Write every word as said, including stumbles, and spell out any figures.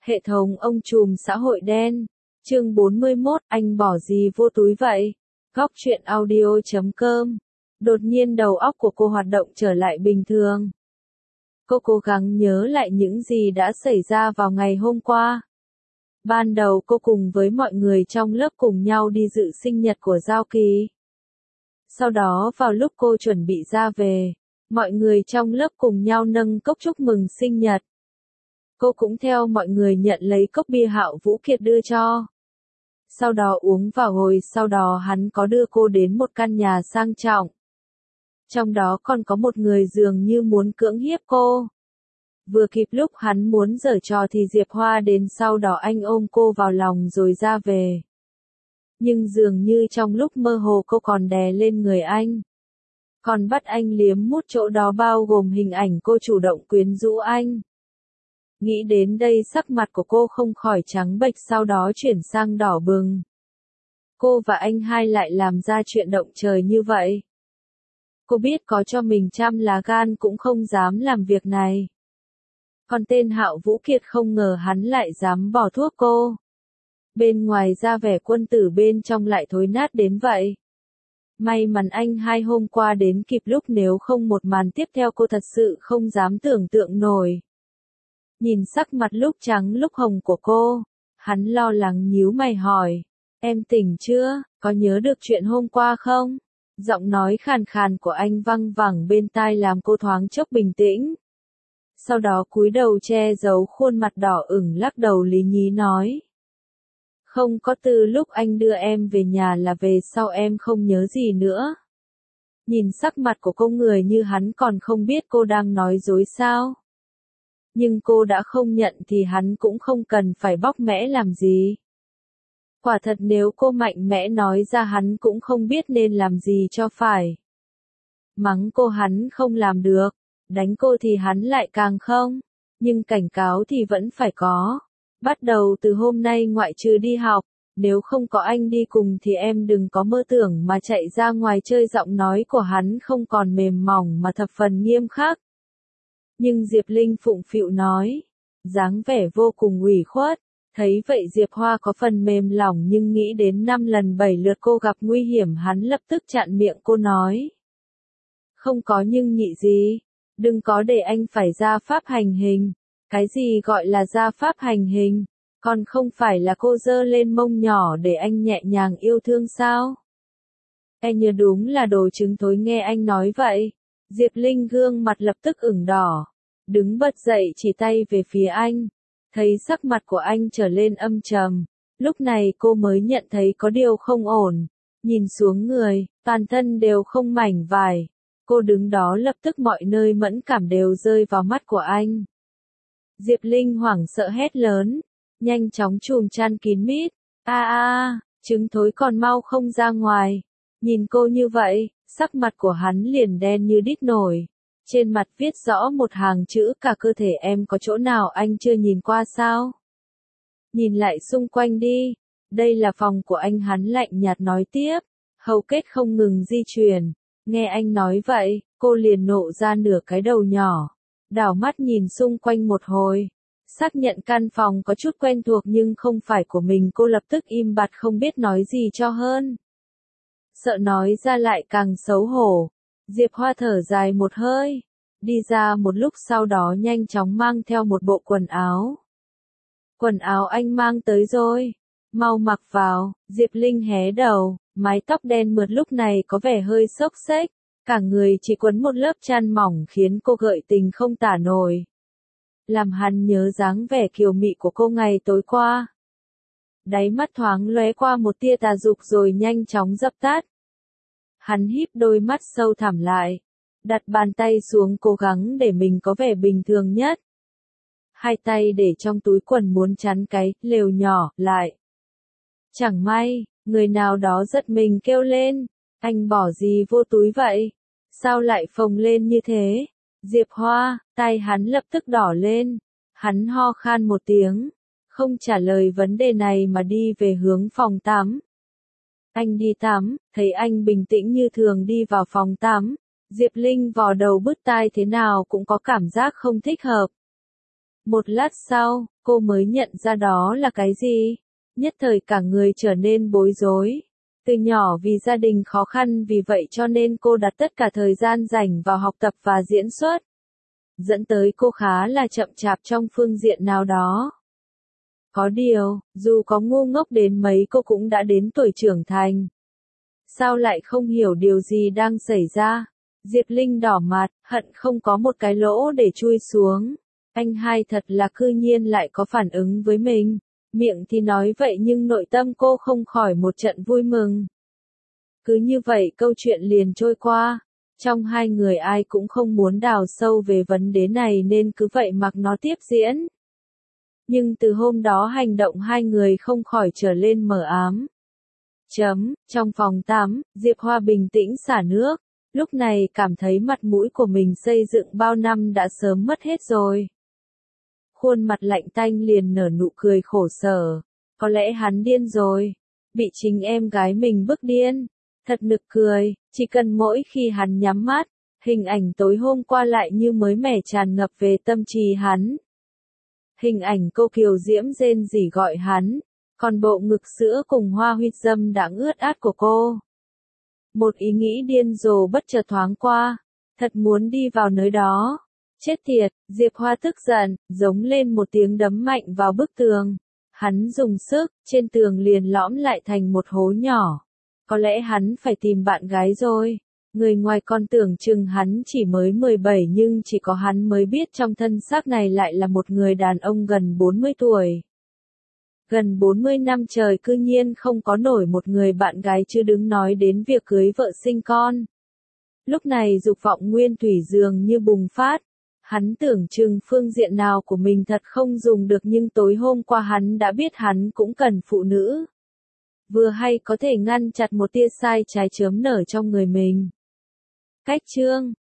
Hệ thống ông trùm xã hội đen. Chương bốn mươi mốt, anh bỏ gì vô túi vậy? Góc truyện audio chấm com. Đột nhiên đầu óc của cô hoạt động trở lại bình thường. Cô cố gắng nhớ lại những gì đã xảy ra vào ngày hôm qua. Ban đầu cô cùng với mọi người trong lớp cùng nhau đi dự sinh nhật của Giao Kỳ. Sau đó vào lúc cô chuẩn bị ra về, mọi người trong lớp cùng nhau nâng cốc chúc mừng sinh nhật. Cô cũng theo mọi người nhận lấy cốc bia Hạo Vũ Kiệt đưa cho. Sau đó uống vào hồi sau đó hắn có đưa cô đến một căn nhà sang trọng. Trong đó còn có một người dường như muốn cưỡng hiếp cô. Vừa kịp lúc hắn muốn giở trò thì Diệp Hoa đến, sau đó anh ôm cô vào lòng rồi ra về. Nhưng dường như trong lúc mơ hồ cô còn đè lên người anh. Còn bắt anh liếm mút chỗ đó bao gồm hình ảnh cô chủ động quyến rũ anh. Nghĩ đến đây sắc mặt của cô không khỏi trắng bệch, sau đó chuyển sang đỏ bừng. Cô và anh hai lại làm ra chuyện động trời như vậy. Cô biết có cho mình trăm lá gan cũng không dám làm việc này. Còn tên Hạo Vũ Kiệt không ngờ hắn lại dám bỏ thuốc cô. Bên ngoài ra vẻ quân tử, bên trong lại thối nát đến vậy. May mắn anh hai hôm qua đến kịp lúc, nếu không một màn tiếp theo cô thật sự không dám tưởng tượng nổi. Nhìn sắc mặt lúc trắng lúc hồng của cô, hắn lo lắng nhíu mày hỏi, em tỉnh chưa, có nhớ được chuyện hôm qua không? Giọng nói khàn khàn của anh văng vẳng bên tai làm cô thoáng chốc bình tĩnh. Sau đó cúi đầu che giấu khuôn mặt đỏ ửng, lắc đầu lý nhí nói. Không có, từ lúc anh đưa em về nhà là về sau em không nhớ gì nữa. Nhìn sắc mặt của cô, người như hắn còn không biết cô đang nói dối sao? Nhưng cô đã không nhận thì hắn cũng không cần phải bóc mẽ làm gì. Quả thật nếu cô mạnh mẽ nói ra hắn cũng không biết nên làm gì cho phải. Mắng cô hắn không làm được, đánh cô thì hắn lại càng không, nhưng cảnh cáo thì vẫn phải có. Bắt đầu từ hôm nay ngoại trừ đi học, nếu không có anh đi cùng thì em đừng có mơ tưởng mà chạy ra ngoài chơi. Giọng nói của hắn không còn mềm mỏng mà thập phần nghiêm khắc. Nhưng Diệp Linh phụng phịu nói, dáng vẻ vô cùng ủy khuất. Thấy vậy Diệp Hoa có phần mềm lòng, nhưng nghĩ đến năm lần bảy lượt cô gặp nguy hiểm, hắn lập tức chặn miệng cô nói. Không có nhưng nhị gì, đừng có để anh phải ra pháp hành hình. Cái gì gọi là ra pháp hành hình, còn không phải là cô giơ lên mông nhỏ để anh nhẹ nhàng yêu thương sao? E nhờ đúng là đồ trứng thối. Nghe anh nói vậy, Diệp Linh gương mặt lập tức ửng đỏ, đứng bật dậy chỉ tay về phía anh. Thấy sắc mặt của anh trở lên âm trầm, lúc này cô mới nhận thấy có điều không ổn. Nhìn xuống người, toàn thân đều không mảnh vải. Cô đứng đó lập tức mọi nơi mẫn cảm đều rơi vào mắt của anh. Diệp Linh hoảng sợ hét lớn, nhanh chóng chùm chăn kín mít. A a, trứng thối còn mau không ra ngoài. Nhìn cô như vậy, sắc mặt của hắn liền đen như đít nổi. Trên mặt viết rõ một hàng chữ, cả cơ thể em có chỗ nào anh chưa nhìn qua sao? Nhìn lại xung quanh đi, đây là phòng của anh, hắn lạnh nhạt nói tiếp, hầu kết không ngừng di chuyển. Nghe anh nói vậy, cô liền nộ ra nửa cái đầu nhỏ, đảo mắt nhìn xung quanh một hồi, xác nhận căn phòng có chút quen thuộc nhưng không phải của mình, cô lập tức im bặt không biết nói gì cho hơn. Sợ nói ra lại càng xấu hổ. Diệp Hoa thở dài một hơi, đi ra một lúc sau đó nhanh chóng mang theo một bộ quần áo. Quần áo anh mang tới rồi, mau mặc vào. Diệp Linh hé đầu, mái tóc đen mượt lúc này có vẻ hơi xốc xếch, cả người chỉ quấn một lớp chăn mỏng khiến cô gợi tình không tả nổi. Làm hắn nhớ dáng vẻ kiều mị của cô ngày tối qua. Đáy mắt thoáng lóe qua một tia tà dục rồi nhanh chóng dập tắt. Hắn híp đôi mắt sâu thẳm lại, đặt bàn tay xuống cố gắng để mình có vẻ bình thường nhất. Hai tay để trong túi quần muốn chắn cái lều nhỏ lại. Chẳng may, người nào đó giật mình kêu lên, anh bỏ gì vô túi vậy? Sao lại phồng lên như thế? Diệp Hoa, tay hắn lập tức đỏ lên, hắn ho khan một tiếng, không trả lời vấn đề này mà đi về hướng phòng tắm. Anh đi tắm, thấy anh bình tĩnh như thường đi vào phòng tắm, Diệp Linh vò đầu bứt tai thế nào cũng có cảm giác không thích hợp. Một lát sau, cô mới nhận ra đó là cái gì. Nhất thời cả người trở nên bối rối. Từ nhỏ vì gia đình khó khăn vì vậy cho nên cô đặt tất cả thời gian rảnh vào học tập và diễn xuất. Dẫn tới cô khá là chậm chạp trong phương diện nào đó. Có điều, dù có ngu ngốc đến mấy cô cũng đã đến tuổi trưởng thành. Sao lại không hiểu điều gì đang xảy ra? Diệp Linh đỏ mặt, hận không có một cái lỗ để chui xuống. Anh hai thật là cư nhiên lại có phản ứng với mình. Miệng thì nói vậy nhưng nội tâm cô không khỏi một trận vui mừng. Cứ như vậy câu chuyện liền trôi qua. Trong hai người ai cũng không muốn đào sâu về vấn đề này nên cứ vậy mặc nó tiếp diễn. Nhưng từ hôm đó hành động hai người không khỏi trở lên mờ ám. Chấm, trong phòng tắm, Diệp Hoa bình tĩnh xả nước. Lúc này cảm thấy mặt mũi của mình xây dựng bao năm đã sớm mất hết rồi. Khuôn mặt lạnh tanh liền nở nụ cười khổ sở. Có lẽ hắn điên rồi. Bị chính em gái mình bức điên. Thật nực cười, chỉ cần mỗi khi hắn nhắm mắt, hình ảnh tối hôm qua lại như mới mẻ tràn ngập về tâm trí hắn. Hình ảnh cô kiều diễm rên rỉ gọi hắn, còn bộ ngực sữa cùng hoa huyết dâm đã ướt át của cô. Một ý nghĩ điên rồ bất chợt thoáng qua, thật muốn đi vào nơi đó. Chết tiệt, Diệp Hoa tức giận, giống lên một tiếng đấm mạnh vào bức tường. Hắn dùng sức, trên tường liền lõm lại thành một hố nhỏ. Có lẽ hắn phải tìm bạn gái rồi. Người ngoài còn tưởng chừng hắn chỉ mới mười bảy nhưng chỉ có hắn mới biết trong thân xác này lại là một người đàn ông gần bốn mươi tuổi. Gần bốn mươi năm trời cư nhiên không có nổi một người bạn gái chứ đừng nói đến việc cưới vợ sinh con. Lúc này dục vọng nguyên thủy dường như bùng phát. Hắn tưởng chừng phương diện nào của mình thật không dùng được nhưng tối hôm qua hắn đã biết hắn cũng cần phụ nữ. Vừa hay có thể ngăn chặn một tia sai trái chớm nở trong người mình. Cách chương